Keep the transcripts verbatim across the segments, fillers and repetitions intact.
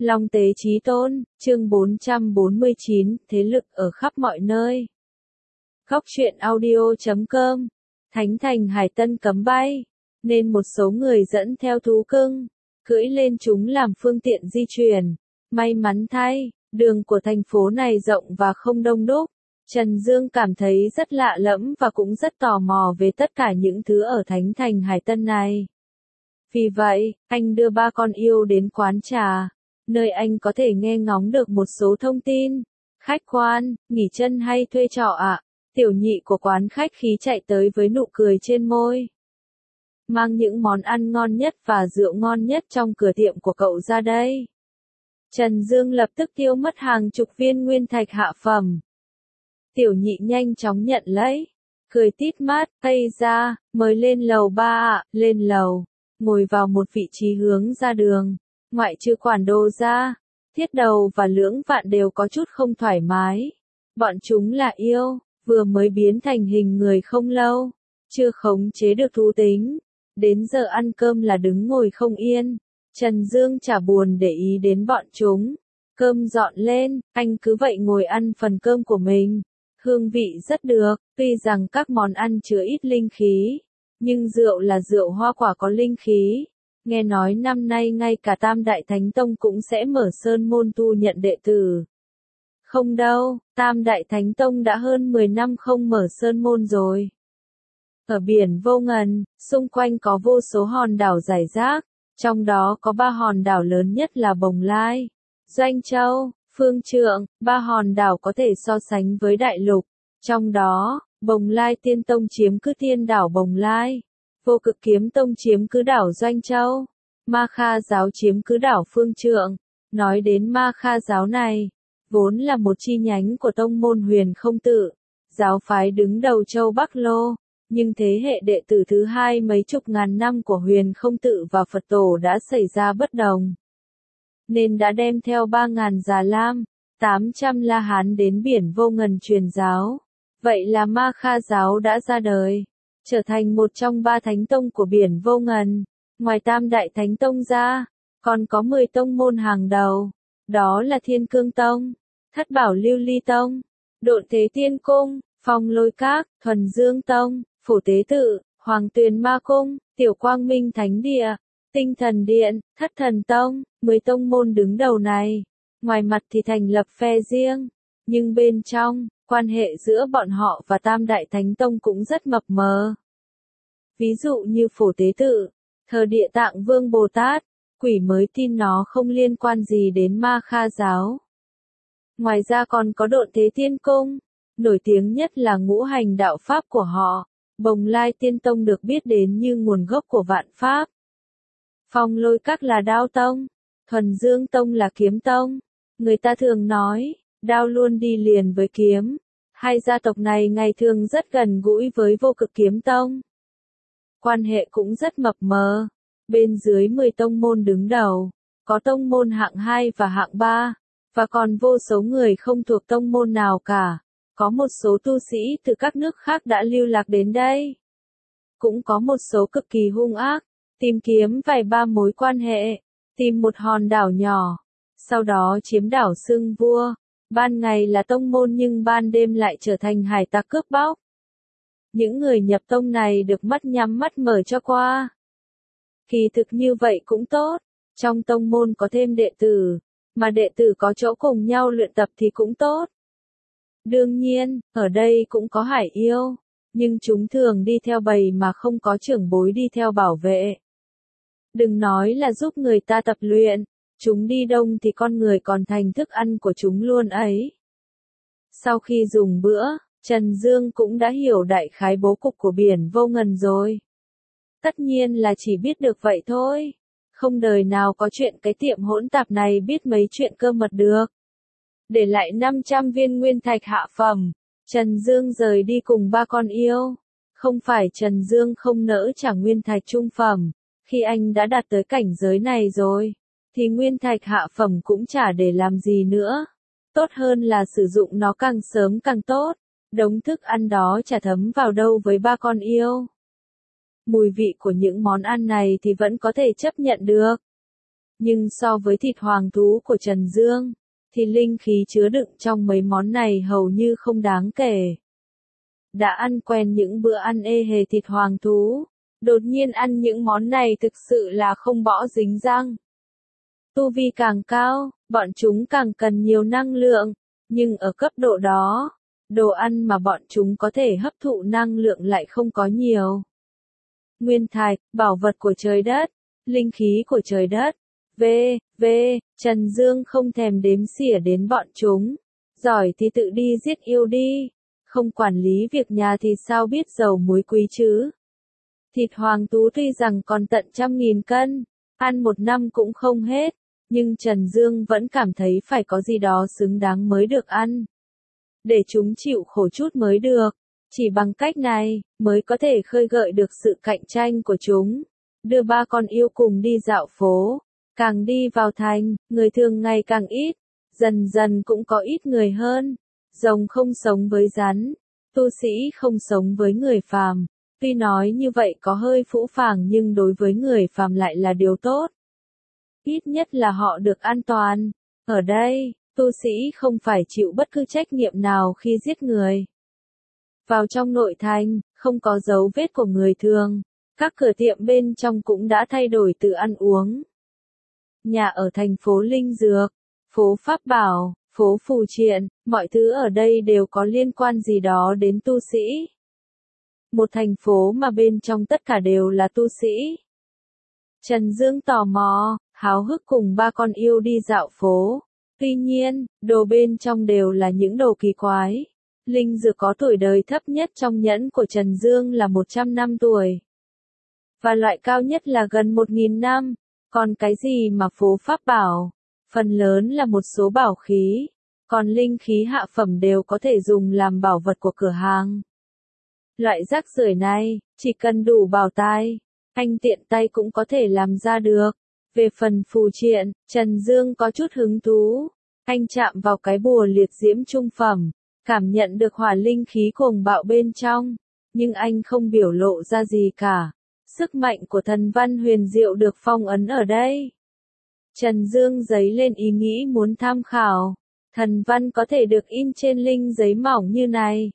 Long tế chí tôn, chương bốn trăm bốn mươi chín, thế lực ở khắp mọi nơi. Góc truyện audio chấm com, Thánh thành Hải Tân cấm bay, nên một số người dẫn theo thú cưng, cưỡi lên chúng làm phương tiện di chuyển. May mắn thay, đường của thành phố này rộng và không đông đúc. Trần Dương cảm thấy rất lạ lẫm và cũng rất tò mò về tất cả những thứ ở Thánh thành Hải Tân này. Vì vậy, anh đưa ba con yêu đến quán trà, nơi anh có thể nghe ngóng được một số thông tin. Khách quan, nghỉ chân hay thuê trọ ạ? Tiểu nhị của quán khách khí chạy tới với nụ cười trên môi. Mang những món ăn ngon nhất và rượu ngon nhất trong cửa tiệm của cậu ra đây. Trần Dương lập tức tiêu mất hàng chục viên nguyên thạch hạ phẩm. Tiểu nhị nhanh chóng nhận lấy, cười tít mắt, "Ây da, mời lên lầu ba ạ." Lên lầu, ngồi vào một vị trí hướng ra đường. Ngoại trừ quản đồ ra, Thiết Đầu và Lưỡng Vạn đều có chút không thoải mái. Bọn chúng là yêu, vừa mới biến thành hình người không lâu, chưa khống chế được thú tính. Đến giờ ăn cơm là đứng ngồi không yên. Trần Dương chả buồn để ý đến bọn chúng. Cơm dọn lên, anh cứ vậy ngồi ăn phần cơm của mình. Hương vị rất được, tuy rằng các món ăn chứa ít linh khí, nhưng rượu là rượu hoa quả có linh khí. Nghe nói năm nay ngay cả Tam Đại Thánh Tông cũng sẽ mở sơn môn tu nhận đệ tử. Không đâu, Tam Đại Thánh Tông đã hơn mười năm không mở sơn môn rồi. Ở biển vô ngần, xung quanh có vô số hòn đảo rải rác, trong đó có ba hòn đảo lớn nhất là Bồng Lai, Doanh Châu, Phương Trượng. Ba hòn đảo có thể so sánh với đại lục. Trong đó, Bồng Lai Tiên Tông chiếm cứ thiên đảo Bồng Lai, Vô Cực Kiếm Tông chiếm cứ đảo Doanh Châu, Ma Kha giáo chiếm cứ đảo Phương Trượng. Nói đến Ma Kha giáo này, vốn là một chi nhánh của tông môn Huyền Không Tự, giáo phái đứng đầu châu Bắc Lô, nhưng thế hệ đệ tử thứ hai mấy chục ngàn năm của Huyền Không Tự và Phật Tổ đã xảy ra bất đồng, nên đã đem theo ba ngàn Già Lam, tám trăm La Hán đến biển vô ngần truyền giáo. Vậy là Ma Kha giáo đã ra đời, trở thành một trong ba thánh tông của biển vô ngần. Ngoài Tam Đại Thánh Tông ra, còn có mười tông môn hàng đầu, đó là Thiên Cương Tông, Thất Bảo Lưu Ly Tông, Độn Thế Tiên Cung, Phong Lôi Các, Thuần Dương Tông, Phổ Tế Tự, Hoàng Tuyền Ma Cung, Tiểu Quang Minh Thánh Địa, Tinh Thần Điện, Thất Thần Tông. Mười tông môn đứng đầu này, ngoài mặt thì thành lập phe riêng, nhưng bên trong, quan hệ giữa bọn họ và Tam Đại Thánh Tông cũng rất mập mờ. Ví dụ như Phổ Tế Tự, thờ Địa Tạng Vương Bồ Tát, quỷ mới tin nó không liên quan gì đến Ma Kha giáo. Ngoài ra còn có Độn Thế Tiên Cung, nổi tiếng nhất là ngũ hành đạo pháp của họ. Bồng Lai Tiên Tông được biết đến như nguồn gốc của vạn pháp. Phong Lôi Các là đao tông, Thuần Dương Tông là kiếm tông. Người ta thường nói, đao luôn đi liền với kiếm. Hai gia tộc này ngày thường rất gần gũi với Vô Cực Kiếm Tông. Quan hệ cũng rất mập mờ. Bên dưới mười tông môn đứng đầu, có tông môn hạng hai và hạng ba, và còn vô số người không thuộc tông môn nào cả. Có một số tu sĩ từ các nước khác đã lưu lạc đến đây. Cũng có một số cực kỳ hung ác, tìm kiếm vài ba mối quan hệ, tìm một hòn đảo nhỏ, sau đó chiếm đảo xưng vua. Ban ngày là tông môn nhưng ban đêm lại trở thành hải tặc cướp bóc. Những người nhập tông này được mắt nhắm mắt mở cho qua. Kỳ thực như vậy cũng tốt, trong tông môn có thêm đệ tử, mà đệ tử có chỗ cùng nhau luyện tập thì cũng tốt. Đương nhiên, ở đây cũng có hải yêu, nhưng chúng thường đi theo bầy mà không có trưởng bối đi theo bảo vệ. Đừng nói là giúp người ta tập luyện, chúng đi đông thì con người còn thành thức ăn của chúng luôn ấy. Sau khi dùng bữa, Trần Dương cũng đã hiểu đại khái bố cục của biển vô ngần rồi. Tất nhiên là chỉ biết được vậy thôi, không đời nào có chuyện cái tiệm hỗn tạp này biết mấy chuyện cơ mật được. Để lại năm trăm viên nguyên thạch hạ phẩm, Trần Dương rời đi cùng ba con yêu. Không phải Trần Dương không nỡ trả nguyên thạch trung phẩm, khi anh đã đạt tới cảnh giới này rồi, thì nguyên thạch hạ phẩm cũng chả để làm gì nữa. Tốt hơn là sử dụng nó càng sớm càng tốt, đống thức ăn đó chả thấm vào đâu với ba con yêu. Mùi vị của những món ăn này thì vẫn có thể chấp nhận được. Nhưng so với thịt hoàng thú của Trần Dương, thì linh khí chứa đựng trong mấy món này hầu như không đáng kể. Đã ăn quen những bữa ăn ê hề thịt hoàng thú, đột nhiên ăn những món này thực sự là không bỏ dính răng. Tu vi càng cao, bọn chúng càng cần nhiều năng lượng, nhưng ở cấp độ đó, đồ ăn mà bọn chúng có thể hấp thụ năng lượng lại không có nhiều. Nguyên thạch, bảo vật của trời đất, linh khí của trời đất. V, V, Trần Dương không thèm đếm xỉa đến bọn chúng. Giỏi thì tự đi giết yêu đi. Không quản lý việc nhà thì sao biết dầu muối quý chứ. Thịt hoàng thú tuy rằng còn tận trăm nghìn cân, ăn một năm cũng không hết, nhưng Trần Dương vẫn cảm thấy phải có gì đó xứng đáng mới được ăn. Để chúng chịu khổ chút mới được. Chỉ bằng cách này, mới có thể khơi gợi được sự cạnh tranh của chúng. Đưa ba con yêu cùng đi dạo phố. Càng đi vào thành, người thường ngày càng ít. Dần dần cũng có ít người hơn. Rồng không sống với rắn. Tu sĩ không sống với người phàm. Tuy nói như vậy có hơi phũ phàng nhưng đối với người phàm lại là điều tốt. Ít nhất là họ được an toàn. Ở đây, tu sĩ không phải chịu bất cứ trách nhiệm nào khi giết người. Vào trong nội thành, không có dấu vết của người thường. Các cửa tiệm bên trong cũng đã thay đổi từ ăn uống. Nhà ở thành phố Linh Dược, phố Pháp Bảo, phố Phù Triện, mọi thứ ở đây đều có liên quan gì đó đến tu sĩ. Một thành phố mà bên trong tất cả đều là tu sĩ. Trần Dương tò mò, háo hức cùng ba con yêu đi dạo phố. Tuy nhiên, đồ bên trong đều là những đồ kỳ quái. Linh Dược có tuổi đời thấp nhất trong nhẫn của Trần Dương là một trăm năm tuổi. Và loại cao nhất là gần một nghìn năm. Còn cái gì mà phố Pháp Bảo? Phần lớn là một số bảo khí. Còn linh khí hạ phẩm đều có thể dùng làm bảo vật của cửa hàng. Loại rác rưởi này, chỉ cần đủ bảo tai, anh tiện tay cũng có thể làm ra được. Về phần phù triện, Trần Dương có chút hứng thú. Anh chạm vào cái bùa liệt diễm trung phẩm, cảm nhận được hỏa linh khí cuồng bạo bên trong, nhưng anh không biểu lộ ra gì cả. Sức mạnh của thần văn huyền diệu được phong ấn ở đây. Trần Dương dấy lên ý nghĩ muốn tham khảo. Thần văn có thể được in trên linh giấy mỏng như này.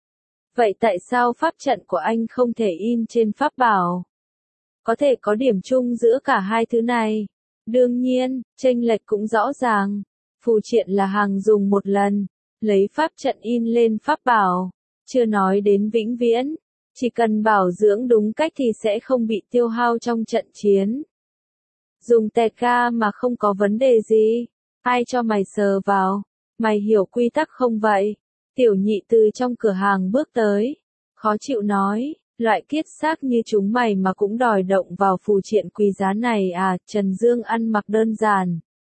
Vậy tại sao pháp trận của anh không thể in trên pháp bảo? Có thể có điểm chung giữa cả hai thứ này. Đương nhiên, chênh lệch cũng rõ ràng. Phù triện là hàng dùng một lần, lấy pháp trận in lên pháp bảo. Chưa nói đến vĩnh viễn. Chỉ cần bảo dưỡng đúng cách thì sẽ không bị tiêu hao trong trận chiến. Dùng tẹt ga mà không có vấn đề gì. Ai cho mày sờ vào? Mày hiểu quy tắc không vậy? Tiểu nhị từ trong cửa hàng bước tới. Khó chịu nói, loại kiết xác như chúng mày mà cũng đòi động vào phù triện quý giá này à? Trần Dương ăn mặc đơn giản.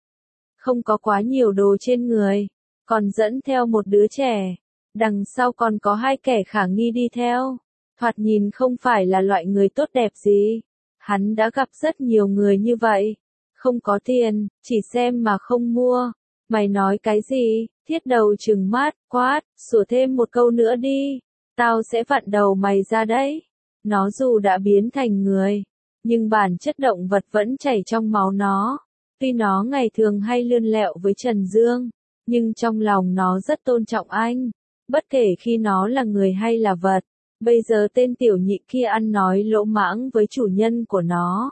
Không có quá nhiều đồ trên người. Còn dẫn theo một đứa trẻ. Đằng sau còn có hai kẻ khả nghi đi theo. Thoạt nhìn không phải là loại người tốt đẹp gì. Hắn đã gặp rất nhiều người như vậy. Không có tiền, chỉ xem mà không mua. Mày nói cái gì? Thiết đầu trừng mắt, quát, sủa thêm một câu nữa đi. Tao sẽ vặn đầu mày ra đấy. Nó dù đã biến thành người, nhưng bản chất động vật vẫn chảy trong máu nó. Tuy nó ngày thường hay lươn lẹo với Trần Dương, nhưng trong lòng nó rất tôn trọng anh. Bất kể khi nó là người hay là vật. Bây giờ tên tiểu nhị kia ăn nói lỗ mãng với chủ nhân của nó.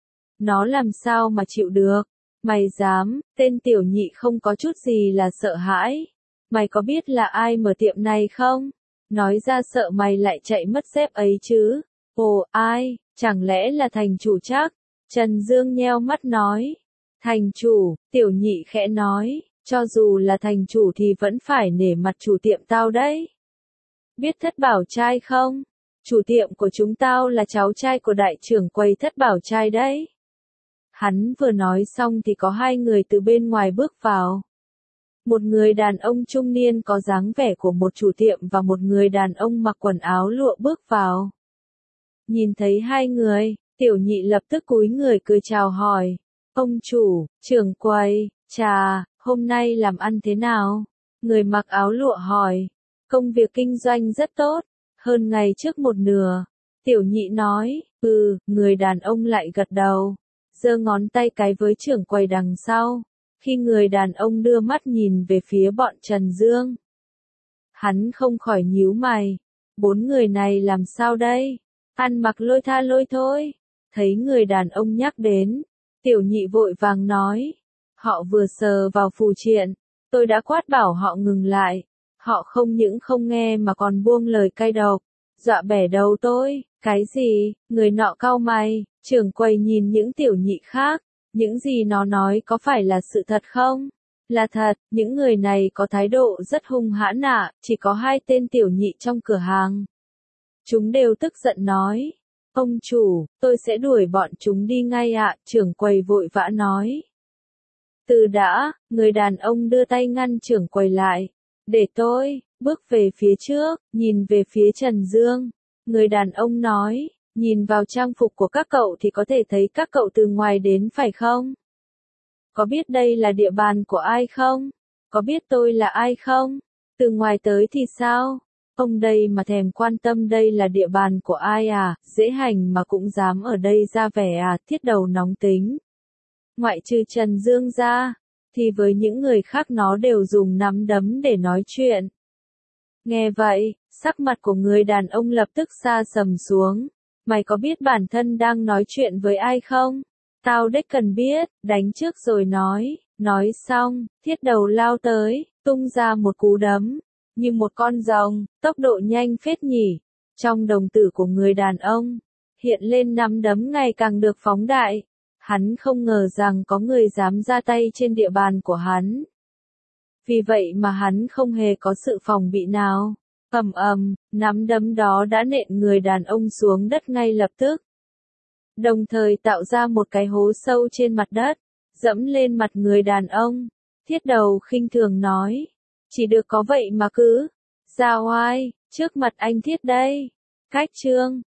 Nó làm sao mà chịu được? Mày dám? Tên tiểu nhị không có chút gì là sợ hãi. Mày có biết là ai mở tiệm này không? Nói ra sợ mày lại chạy mất dép ấy chứ. Ồ, ai? Chẳng lẽ là thành chủ chắc? Trần Dương nheo mắt nói. Thành chủ, tiểu nhị khẽ nói. Cho dù là thành chủ thì vẫn phải nể mặt chủ tiệm tao đấy. Biết Thất Bảo Trai không? Chủ tiệm của chúng tao là cháu trai của đại trưởng quầy Thất Bảo Trai đấy. Hắn vừa nói xong thì có hai người từ bên ngoài bước vào. Một người đàn ông trung niên có dáng vẻ của một chủ tiệm và một người đàn ông mặc quần áo lụa bước vào. Nhìn thấy hai người, tiểu nhị lập tức cúi người cười chào hỏi. Ông chủ, trưởng quầy, trà, hôm nay làm ăn thế nào? Người mặc áo lụa hỏi. Công việc kinh doanh rất tốt, hơn ngày trước một nửa. Tiểu nhị nói, ừ, người đàn ông lại gật đầu. giơ ngón tay cái với trưởng quầy đằng sau. Khi người đàn ông đưa mắt nhìn về phía bọn Trần Dương, hắn không khỏi nhíu mày. Bốn người này làm sao đây? Ăn mặc lôi tha lôi thôi. Thấy người đàn ông nhắc đến, tiểu nhị vội vàng nói. Họ vừa sờ vào phù triện, tôi đã quát bảo họ ngừng lại. Họ không những không nghe mà còn buông lời cay độc, dọa bẻ đầu tôi. Cái gì? Người nọ cau mày, trưởng quầy nhìn những tiểu nhị khác. Những gì nó nói có phải là sự thật không? Là thật, những người này có thái độ rất hung hãn ạ, chỉ có hai tên tiểu nhị trong cửa hàng. Chúng đều tức giận nói. Ông chủ, tôi sẽ đuổi bọn chúng đi ngay ạ, trưởng quầy vội vã nói. Từ đã, người đàn ông đưa tay ngăn trưởng quầy lại. Để tôi, bước về phía trước, nhìn về phía Trần Dương. Người đàn ông nói, nhìn vào trang phục của các cậu thì có thể thấy các cậu từ ngoài đến phải không? Có biết đây là địa bàn của ai không? Có biết tôi là ai không? Từ ngoài tới thì sao? Ông đây mà thèm quan tâm đây là địa bàn của ai à, dễ hành mà cũng dám ở đây ra vẻ à, thiết đầu nóng tính. Ngoại trừ Trần Dương ra, thì với những người khác nó đều dùng nắm đấm để nói chuyện. Nghe vậy, sắc mặt của người đàn ông lập tức sa sầm xuống. Mày có biết bản thân đang nói chuyện với ai không? Tao đếch cần biết, đánh trước rồi nói. Nói xong, thiết đầu lao tới, tung ra một cú đấm. Như một con rồng, tốc độ nhanh phết nhỉ. Trong đồng tử của người đàn ông, hiện lên nắm đấm ngày càng được phóng đại. Hắn không ngờ rằng có người dám ra tay trên địa bàn của hắn. Vì vậy mà hắn không hề có sự phòng bị nào. Ầm ầm, nắm đấm đó đã nện người đàn ông xuống đất ngay lập tức. Đồng thời tạo ra một cái hố sâu trên mặt đất, dẫm lên mặt người đàn ông. Thiết đầu khinh thường nói, chỉ được có vậy mà cứ, ra oai, trước mặt anh Thiết đây. Cách chương